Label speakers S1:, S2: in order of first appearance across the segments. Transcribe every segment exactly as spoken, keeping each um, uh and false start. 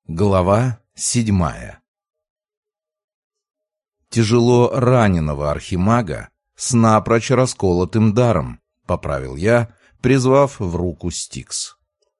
S1: Глава седьмая. Тяжело раненого архимага с напрочь расколотым даром, поправил я, призвав в руку Стикс.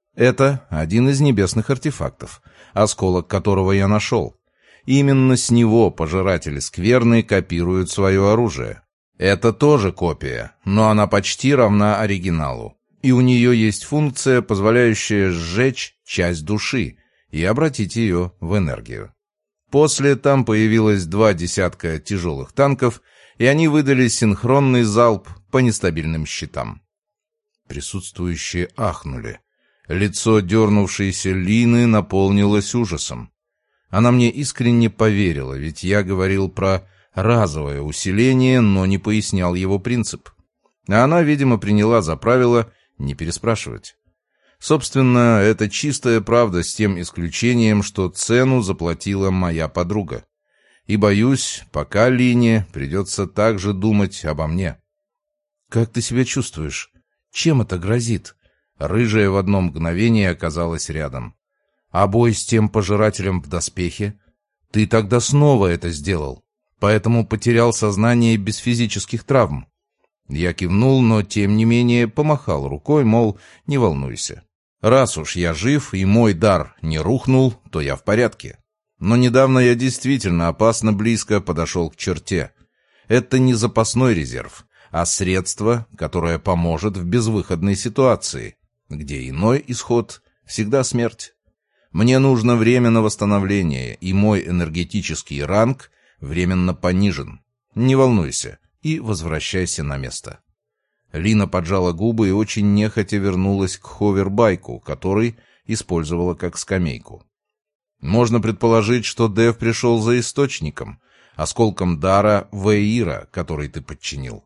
S1: Это один из небесных артефактов, осколок которого я нашел. Именно с него пожиратели скверны копируют свое оружие. Это тоже копия, но она почти равна оригиналу, и у нее есть функция, позволяющая сжечь часть души и обратить ее в энергию. После там появилось два десятка тяжелых танков, и они выдали синхронный залп по нестабильным щитам. Присутствующие ахнули. Лицо дернувшейся Лины наполнилось ужасом. Она мне искренне поверила, ведь я говорил про разовое усиление, но не пояснял его принцип. А она, видимо, приняла за правило не переспрашивать. Собственно, это чистая правда с тем исключением, что цену заплатила моя подруга. И, боюсь, пока Лине придется также думать обо мне. «Как ты себя чувствуешь? Чем это грозит?» Рыжая в одно мгновение оказалась рядом. «А бой с тем пожирателем в доспехе? Ты тогда снова это сделал, поэтому потерял сознание без физических травм». Я кивнул, но тем не менее помахал рукой, мол, не волнуйся. Раз уж я жив и мой дар не рухнул, то я в порядке. Но недавно я действительно опасно близко подошел к черте. Это не запасной резерв, а средство, которое поможет в безвыходной ситуации, где иной исход всегда смерть. Мне нужно время на восстановление, и мой энергетический ранг временно понижен. Не волнуйся и возвращайся на место. Лина поджала губы и очень нехотя вернулась к ховербайку, который использовала как скамейку. Можно предположить, что Дэв пришел за источником, осколком дара Веира, который ты подчинил.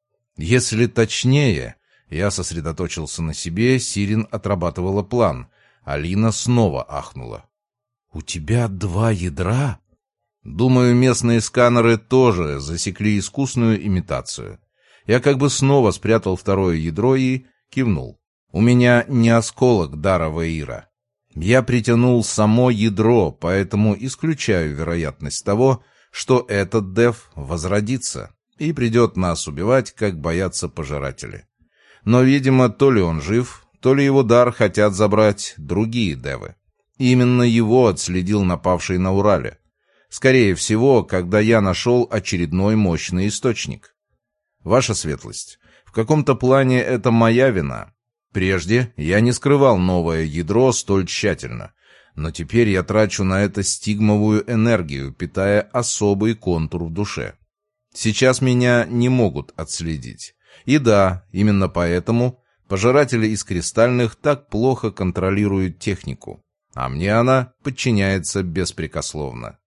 S1: Если точнее, я сосредоточился на себе, Сирин отрабатывала план, а Лина снова ахнула. «У тебя два ядра?» Думаю, местные сканеры тоже засекли искусную имитацию. Я как бы снова спрятал второе ядро и кивнул. У меня не осколок дара Веира. Я притянул само ядро, поэтому исключаю вероятность того, что этот Дев возродится и придет нас убивать, как боятся пожиратели. Но, видимо, то ли он жив, то ли его дар хотят забрать другие Девы. Именно его отследил напавший на Урале. Скорее всего, когда я нашел очередной мощный источник. Ваша светлость, в каком-то плане это моя вина. Прежде я не скрывал новое ядро столь тщательно, но теперь я трачу на это стигмовую энергию, питая особый контур в душе. Сейчас меня не могут отследить. И да, именно поэтому пожиратели из кристальных так плохо контролируют технику, а мне она подчиняется беспрекословно.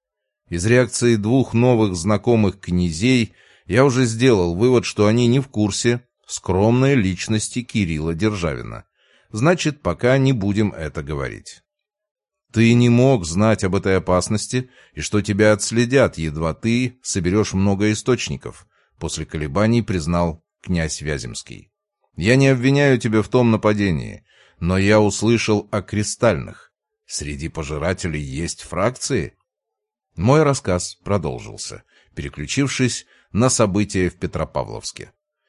S1: Из реакции двух новых знакомых князей я уже сделал вывод, что они не в курсе скромной личности Кирилла Державина. Значит, пока не будем это говорить. Ты не мог знать об этой опасности и что тебя отследят, едва ты соберешь много источников, после колебаний признал князь Вяземский. Я не обвиняю тебя в том нападении, но я услышал о кристальных. Среди пожирателей есть фракции? Мой рассказ продолжился, переключившись на события в Петропавловске.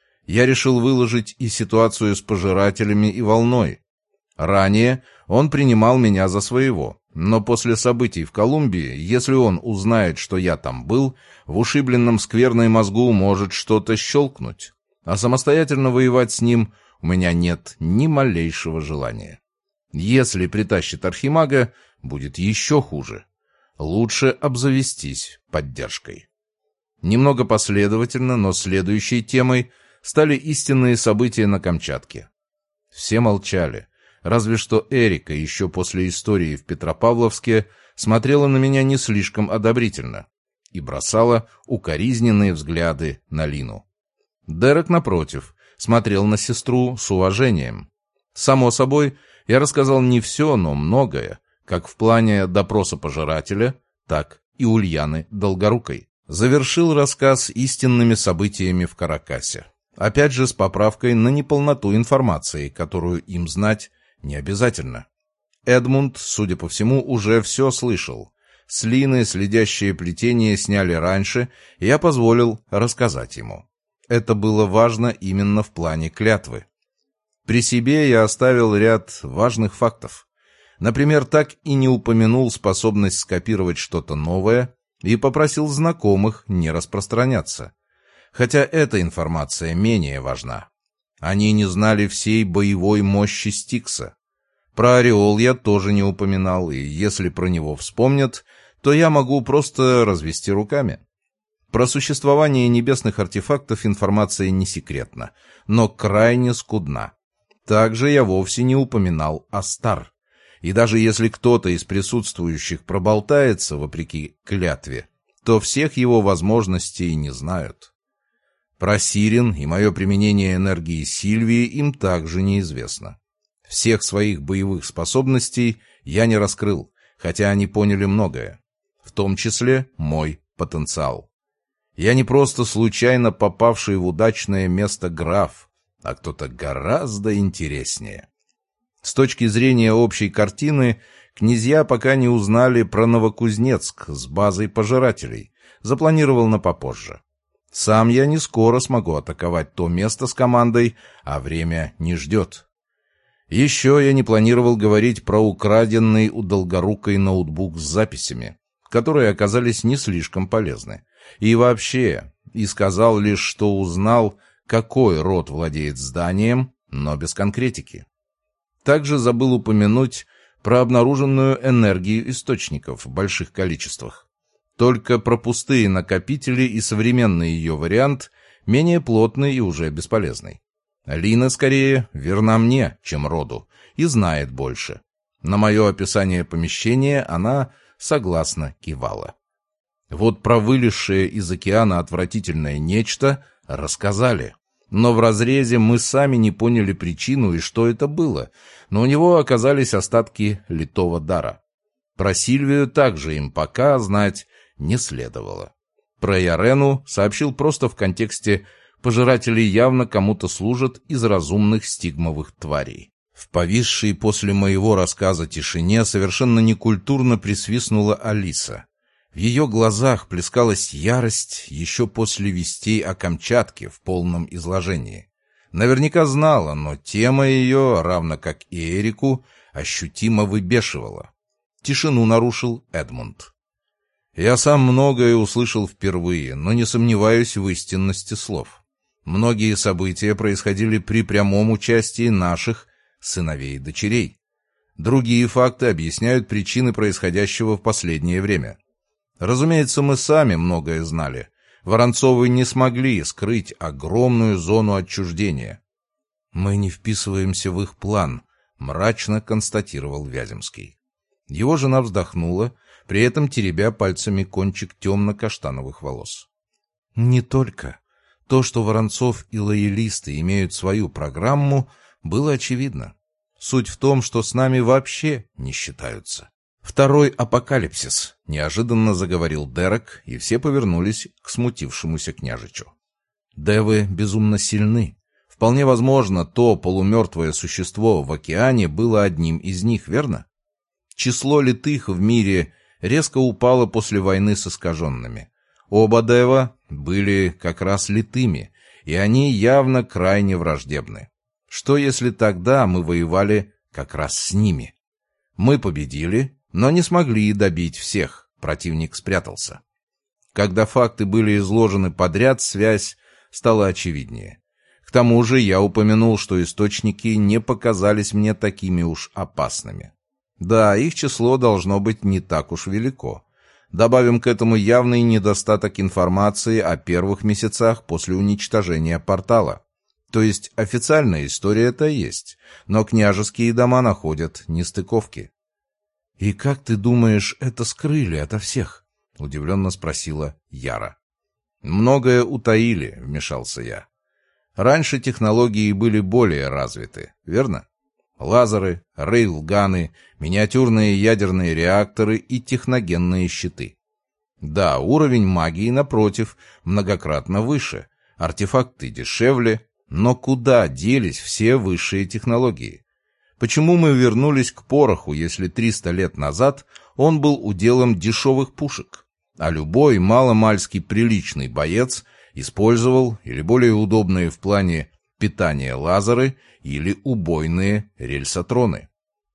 S1: Я решил выложить и ситуацию с пожирателями, и волной. Ранее он принимал меня за своего, но после событий в Колумбии, если он узнает, что я там был, в ушибленном скверной мозгу может что-то щелкнуть, а самостоятельно воевать с ним у меня нет ни малейшего желания. Если притащит архимага, будет еще хуже. Лучше обзавестись поддержкой. Немного последовательно, но следующей темой стали истинные события на Камчатке. Все молчали, разве что Эрика еще после истории в Петропавловске смотрела на меня не слишком одобрительно и бросала укоризненные взгляды на Лину. Дерек, напротив, смотрел на сестру с уважением. Само собой, я рассказал не все, но многое, как в плане допроса пожирателя, так и Ульяны Долгорукой. Завершил рассказ истинными событиями в Каракасе. Опять же с поправкой на неполноту информации, которую им знать не обязательно. Эдмунд, судя по всему, уже все слышал. С Лины следящее плетение сняли раньше, и я позволил рассказать ему. Это было важно именно в плане клятвы. При себе я оставил ряд важных фактов. Например, так и не упомянул способность скопировать что-то новое и попросил знакомых не распространяться. Хотя эта информация менее важна. Они не знали всей боевой мощи Стикса. Про Ореол я тоже не упоминал, и если про него вспомнят, то я могу просто развести руками. Про существование небесных артефактов информация не секретна, но крайне скудна. Также я вовсе не упоминал Астар. И даже если кто-то из присутствующих проболтается вопреки клятве, то всех его возможностей не знают. Про Сирен и мое применение энергии Сильвии им также неизвестно. Всех своих боевых способностей я не раскрыл, хотя они поняли многое, в том числе мой потенциал. Я не просто случайно попавший в удачное место граф, а кто-то гораздо интереснее. С точки зрения общей картины, князья пока не узнали про Новокузнецк с базой пожирателей, запланировал на попозже. Сам я не скоро смогу атаковать то место с командой, а время не ждет. Еще я не планировал говорить про украденный у Долгорукой ноутбук с записями, которые оказались не слишком полезны. И вообще, и сказал лишь, что узнал, какой род владеет зданием, но без конкретики. Также забыл упомянуть про обнаруженную энергию источников в больших количествах. Только про пустые накопители и современный ее вариант менее плотный и уже бесполезный. Лина, скорее, верна мне, чем роду, и знает больше. На мое описание помещения она согласно кивала. Вот про вылезшее из океана отвратительное нечто рассказали. Но в разрезе мы сами не поняли причину и что это было, но у него оказались остатки литого дара. Про Сильвию также им пока знать не следовало. Про Ярену сообщил просто в контексте «пожиратели явно кому-то служат из разумных стигмовых тварей». В повисшей после моего рассказа тишине совершенно некультурно присвистнула Алиса. В ее глазах плескалась ярость еще после вестей о Камчатке в полном изложении. Наверняка знала, но тема ее, равно как и Эрику, ощутимо выбешивала. Тишину нарушил Эдмунд. Я сам многое услышал впервые, но не сомневаюсь в истинности слов. Многие события происходили при прямом участии наших сыновей и дочерей. Другие факты объясняют причины происходящего в последнее время. Разумеется, мы сами многое знали. Воронцовы не смогли скрыть огромную зону отчуждения. «Мы не вписываемся в их план», — мрачно констатировал Вяземский. Его жена вздохнула, при этом теребя пальцами кончик темно-каштановых волос. «Не только. То, что Воронцов и лоялисты имеют свою программу, было очевидно. Суть в том, что с нами вообще не считаются». «Второй апокалипсис», — неожиданно заговорил Дерек, и все повернулись к смутившемуся княжичу. «Девы безумно сильны. Вполне возможно, то полумертвое существо в океане было одним из них, верно? Число литых в мире резко упало после войны с искаженными. Оба Дева были как раз литыми, и они явно крайне враждебны. Что если тогда мы воевали как раз с ними? Мы победили, но не смогли добить всех, противник спрятался. Когда факты были изложены подряд, связь стала очевиднее. К тому же я упомянул, что источники не показались мне такими уж опасными. Да, их число должно быть не так уж велико. Добавим к этому явный недостаток информации о первых месяцах после уничтожения портала. То есть официальная история-то есть, но княжеские дома находят нестыковки. «И как ты думаешь, это скрыли ото всех?» — удивленно спросила Яра. «Многое утаили», — вмешался я. «Раньше технологии были более развиты, верно? Лазеры, рейлганы, миниатюрные ядерные реакторы и техногенные щиты. Да, уровень магии, напротив, многократно выше, артефакты дешевле, но куда делись все высшие технологии? Почему мы вернулись к пороху, если триста лет назад он был уделом дешевых пушек, а любой маломальски приличный боец использовал или более удобные в плане питания лазеры или убойные рельсотроны?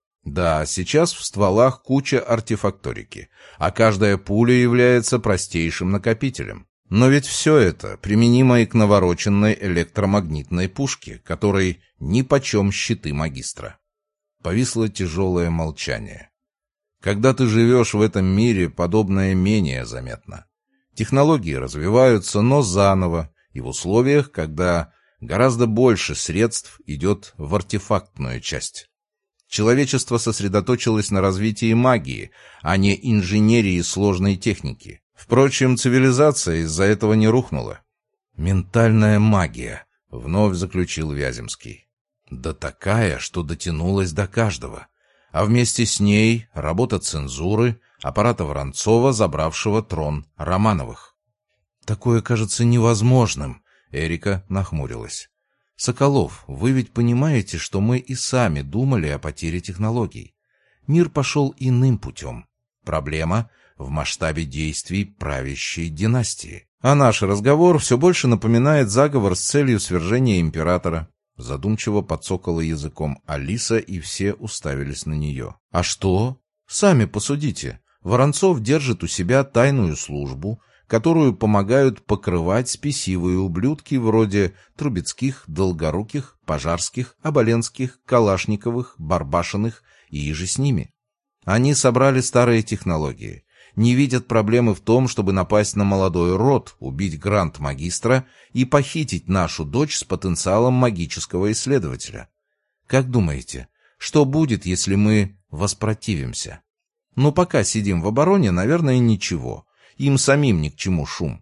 S1: Да, сейчас в стволах куча артефакторики, а каждая пуля является простейшим накопителем. Но ведь все это применимо и к навороченной электромагнитной пушке, которой нипочем щиты магистра. Повисло тяжелое молчание. Когда ты живешь в этом мире, подобное менее заметно. Технологии развиваются, но заново, и в условиях, когда гораздо больше средств идет в артефактную часть. Человечество сосредоточилось на развитии магии, а не инженерии сложной техники. Впрочем, цивилизация из-за этого не рухнула. «Ментальная магия», — вновь заключил Вяземский. «Да такая, что дотянулась до каждого. А вместе с ней работа цензуры, аппарата Воронцова, забравшего трон Романовых». «Такое кажется невозможным», — Эрика нахмурилась. «Соколов, вы ведь понимаете, что мы и сами думали о потере технологий. Мир пошел иным путем. Проблема в масштабе действий правящей династии. А наш разговор все больше напоминает заговор с целью свержения императора». Задумчиво подсокала языком Алиса, и все уставились на нее. «А что? Сами посудите. Воронцов держит у себя тайную службу, которую помогают покрывать спесивые ублюдки вроде Трубецких, Долгоруких, Пожарских, Оболенских, Калашниковых, Барбашиных и иже с ними. Они собрали старые технологии, не видят проблемы в том, чтобы напасть на молодой род, убить гранд-магистра и похитить нашу дочь с потенциалом магического исследователя. Как думаете, что будет, если мы воспротивимся? Ну, пока сидим в обороне, наверное, ничего. Им самим ни к чему шум.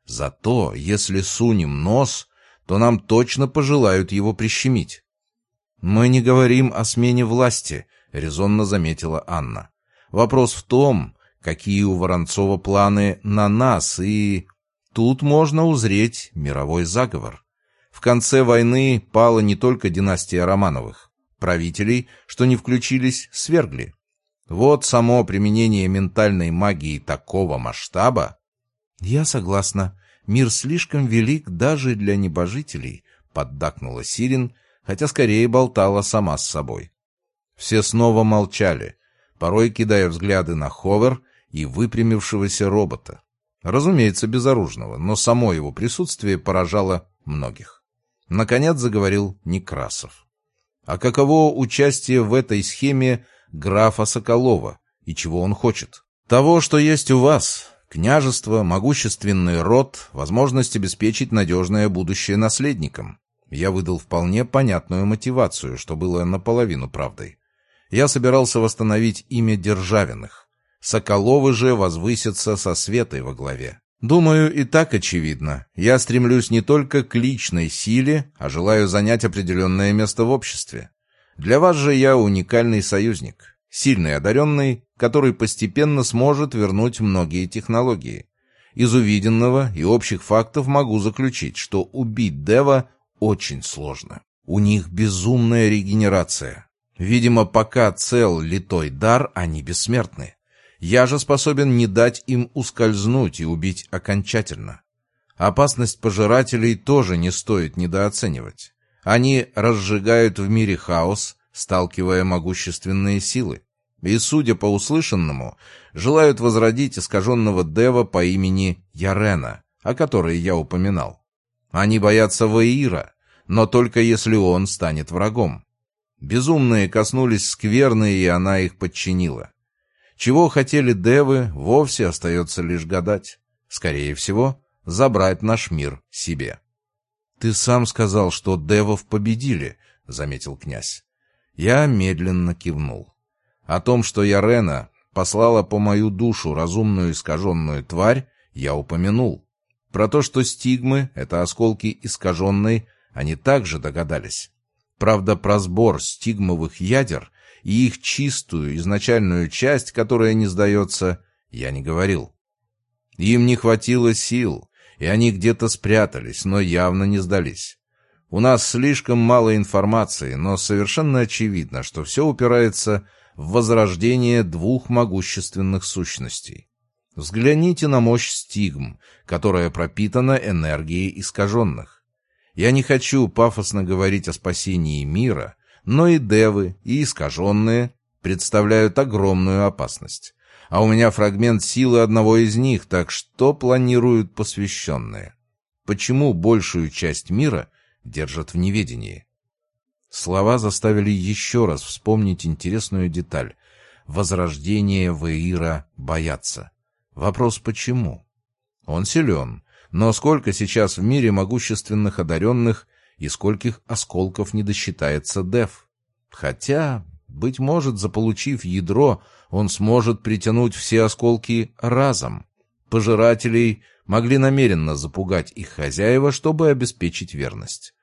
S1: Зато, если сунем нос, то нам точно пожелают его прищемить. «Мы не говорим о смене власти», — резонно заметила Анна. «Вопрос в том, какие у Воронцова планы на нас, и тут можно узреть мировой заговор. В конце войны пала не только династия Романовых. Правителей, что не включились, свергли. Вот само применение ментальной магии такого масштаба...» «Я согласна. Мир слишком велик даже для небожителей», — поддакнула Сирин, хотя скорее болтала сама с собой. Все снова молчали, порой кидая взгляды на Ховер и выпрямившегося робота. Разумеется, безоружного, но само его присутствие поражало многих. Наконец заговорил Некрасов. «А каково участие в этой схеме графа Соколова, и чего он хочет?» «Того, что есть у вас. Княжество, могущественный род, возможность обеспечить надежное будущее наследникам». Я выдал вполне понятную мотивацию, что было наполовину правдой. Я собирался восстановить имя Державиных. Соколовы же возвысятся со Светой во главе. Думаю, и так очевидно. Я стремлюсь не только к личной силе, а желаю занять определенное место в обществе. Для вас же я уникальный союзник, сильный одаренный, который постепенно сможет вернуть многие технологии. Из увиденного и общих фактов могу заключить, что убить Дева очень сложно. У них безумная регенерация. Видимо, пока цел литой дар, они бессмертны. Я же способен не дать им ускользнуть и убить окончательно. Опасность пожирателей тоже не стоит недооценивать. Они разжигают в мире хаос, сталкивая могущественные силы. И, судя по услышанному, желают возродить искаженного Дева по имени Ярена, о которой я упоминал. Они боятся Ваира, но только если он станет врагом. Безумные коснулись скверны, и она их подчинила. Чего хотели девы, вовсе остается лишь гадать. Скорее всего, забрать наш мир себе. «Ты сам сказал, что девов победили», — заметил князь. Я медленно кивнул. О том, что Ярена послала по мою душу разумную искаженную тварь, я упомянул. Про то, что стигмы — это осколки искаженной, они также догадались. Правда, про сбор стигмовых ядер и их чистую изначальную часть, которая не сдается, я не говорил. Им не хватило сил, и они где-то спрятались, но явно не сдались. У нас слишком мало информации, но совершенно очевидно, что все упирается в возрождение двух могущественных сущностей. Взгляните на мощь стигм, которая пропитана энергией искаженных. Я не хочу пафосно говорить о спасении мира, но и девы, и искаженные представляют огромную опасность. А у меня фрагмент силы одного из них, так что планируют посвященные? Почему большую часть мира держат в неведении? Слова заставили еще раз вспомнить интересную деталь. Возрождение Веира боятся. Вопрос почему? Он силен, но сколько сейчас в мире могущественных одаренных и скольких осколков не досчитается Дев? Хотя, быть может, заполучив ядро, он сможет притянуть все осколки разом. Пожирателей могли намеренно запугать их хозяева, чтобы обеспечить верность.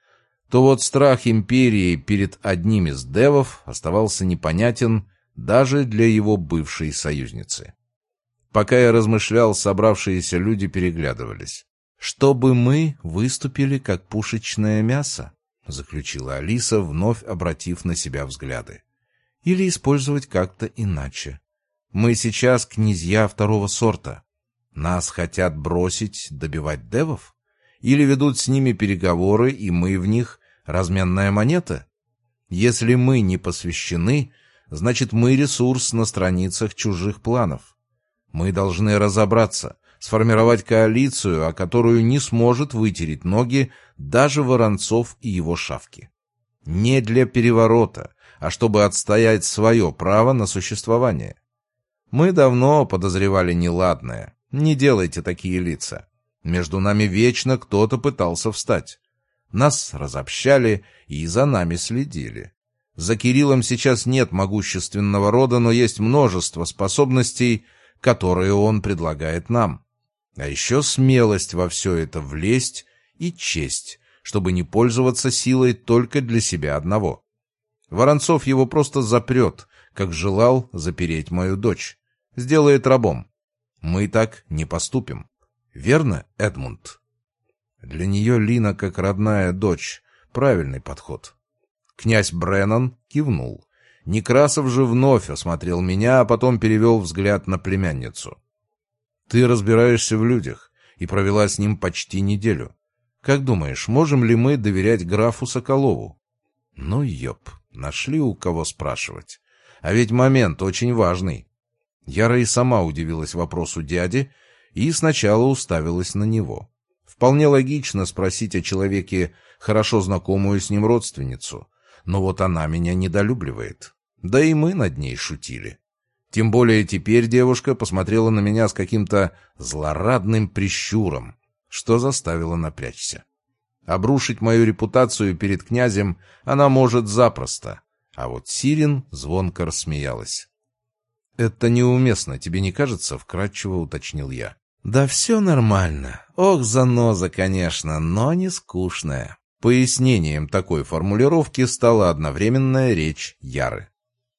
S1: То вот страх империи перед одним из девов оставался непонятен даже для его бывшей союзницы. Пока я размышлял, собравшиеся люди переглядывались. «Чтобы мы выступили как пушечное мясо», — заключила Алиса, вновь обратив на себя взгляды. «Или использовать как-то иначе. Мы сейчас князья второго сорта. Нас хотят бросить добивать девов? Или ведут с ними переговоры, и мы в них разменная монета? Если мы не посвящены, значит мы ресурс на страницах чужих планов. Мы должны разобраться, сформировать коалицию, о которую не сможет вытереть ноги даже Воронцов и его шавки. Не для переворота, а чтобы отстоять свое право на существование. Мы давно подозревали неладное. Не делайте такие лица. Между нами вечно кто-то пытался встать. Нас разобщали и за нами следили. За Кириллом сейчас нет могущественного рода, но есть множество способностей, которые он предлагает нам. А еще смелость во все это влезть и честь, чтобы не пользоваться силой только для себя одного. Воронцов его просто запрет, как желал запереть мою дочь. Сделает рабом. Мы так не поступим. Верно, Эдмунд? Для нее Лина как родная дочь. Правильный подход. Князь Бреннан кивнул. Некрасов же вновь осмотрел меня, а потом перевел взгляд на племянницу. «Ты разбираешься в людях и провела с ним почти неделю. Как думаешь, можем ли мы доверять графу Соколову?» «Ну, ёп, нашли у кого спрашивать. А ведь момент очень важный». Яра и сама удивилась вопросу дяди и сначала уставилась на него. Вполне логично спросить о человеке хорошо знакомую с ним родственницу, но вот она меня недолюбливает. Да и мы над ней шутили. Тем более теперь девушка посмотрела на меня с каким-то злорадным прищуром, что заставило напрячься. Обрушить мою репутацию перед князем она может запросто, а вот Сирин звонко рассмеялась. «Это неуместно, тебе не кажется?» — вкратчиво уточнил я. «Да все нормально. Ох, заноза, конечно, но не скучная». Пояснением такой формулировки стала одновременная речь Яры.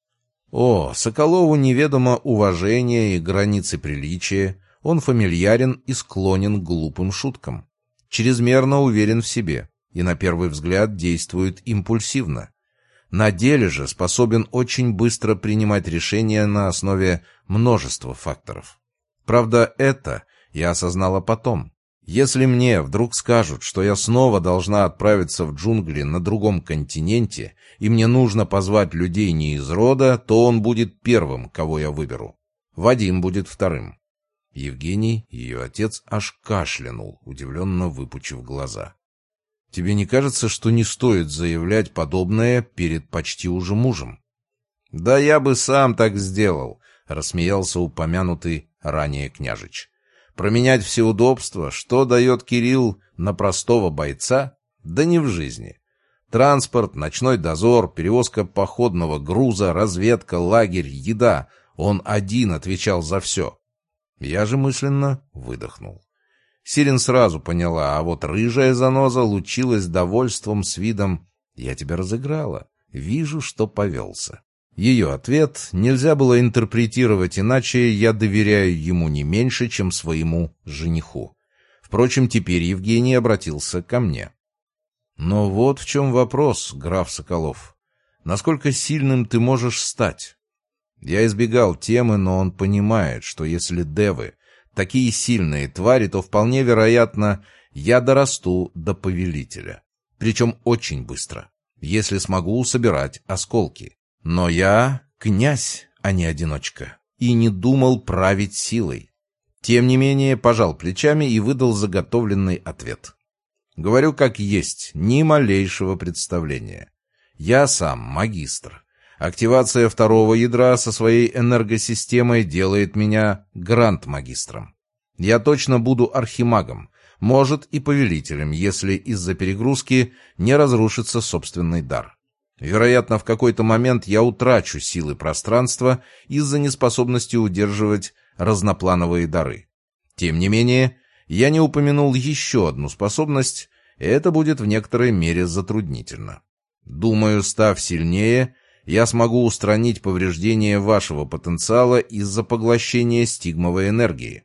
S1: О, Соколову неведомо уважение и границы приличия, он фамильярен и склонен к глупым шуткам. Чрезмерно уверен в себе и на первый взгляд действует импульсивно. На деле же способен очень быстро принимать решения на основе множества факторов. Правда, это я осознала потом. Если мне вдруг скажут, что я снова должна отправиться в джунгли на другом континенте, и мне нужно позвать людей не из рода, то он будет первым, кого я выберу. Вадим будет вторым. Евгений, ее отец, аж кашлянул, удивленно выпучив глаза. «Тебе не кажется, что не стоит заявлять подобное перед почти уже мужем?» «Да я бы сам так сделал», — рассмеялся упомянутый ранее княжич. «Променять все удобства, что дает Кирилл на простого бойца? Да не в жизни. Транспорт, ночной дозор, перевозка походного груза, разведка, лагерь, еда. Он один отвечал за все». Я же мысленно выдохнул. Сирин сразу поняла, а вот рыжая заноза лучилась довольством с видом «Я тебя разыграла, вижу, что повелся». Ее ответ нельзя было интерпретировать иначе, я доверяю ему не меньше, чем своему жениху. Впрочем, теперь Евгений обратился ко мне. Но вот в чем вопрос, граф Соколов. Насколько сильным ты можешь стать? Я избегал темы, но он понимает, что если девы такие сильные твари, то вполне вероятно, я дорасту до повелителя. Причем очень быстро, если смогу собирать осколки. Но я князь, а не одиночка, и не думал править силой. Тем не менее, пожал плечами и выдал заготовленный ответ. Говорю как есть, ни малейшего представления. Я сам магистр. Активация второго ядра со своей энергосистемой делает меня гранд-магистром. Я точно буду архимагом, может и повелителем, если из-за перегрузки не разрушится собственный дар. Вероятно, в какой-то момент я утрачу силы пространства из-за неспособности удерживать разноплановые дары. Тем не менее, я не упомянул еще одну способность, и это будет в некоторой мере затруднительно. Думаю, став сильнее, я смогу устранить повреждения вашего потенциала из-за поглощения стигмовой энергии.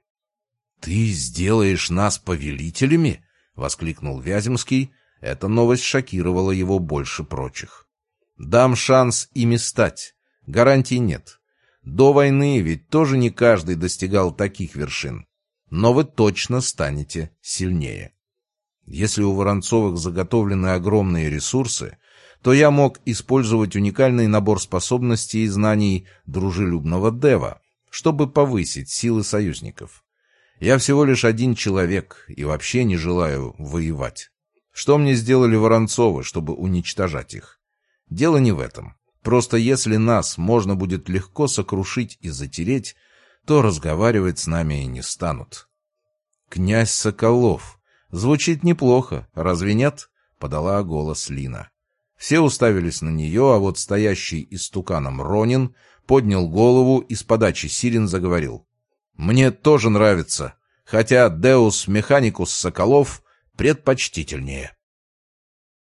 S1: «Ты сделаешь нас повелителями?» — воскликнул Вяземский. Эта новость шокировала его больше прочих. «Дам шанс ими стать. Гарантий нет. До войны ведь тоже не каждый достигал таких вершин. Но вы точно станете сильнее. Если у Воронцовых заготовлены огромные ресурсы, то я мог использовать уникальный набор способностей и знаний дружелюбного дева, чтобы повысить силы союзников. Я всего лишь один человек и вообще не желаю воевать. Что мне сделали Воронцовы, чтобы уничтожать их? Дело не в этом. Просто если нас можно будет легко сокрушить и затереть, то разговаривать с нами и не станут. «Князь Соколов. Звучит неплохо, разве нет?» — подала голос Лина. Все уставились на нее, а вот стоящий истуканом Ронин поднял голову и с подачи Сирен заговорил. «Мне тоже нравится, хотя Деус Механикус Соколов предпочтительнее».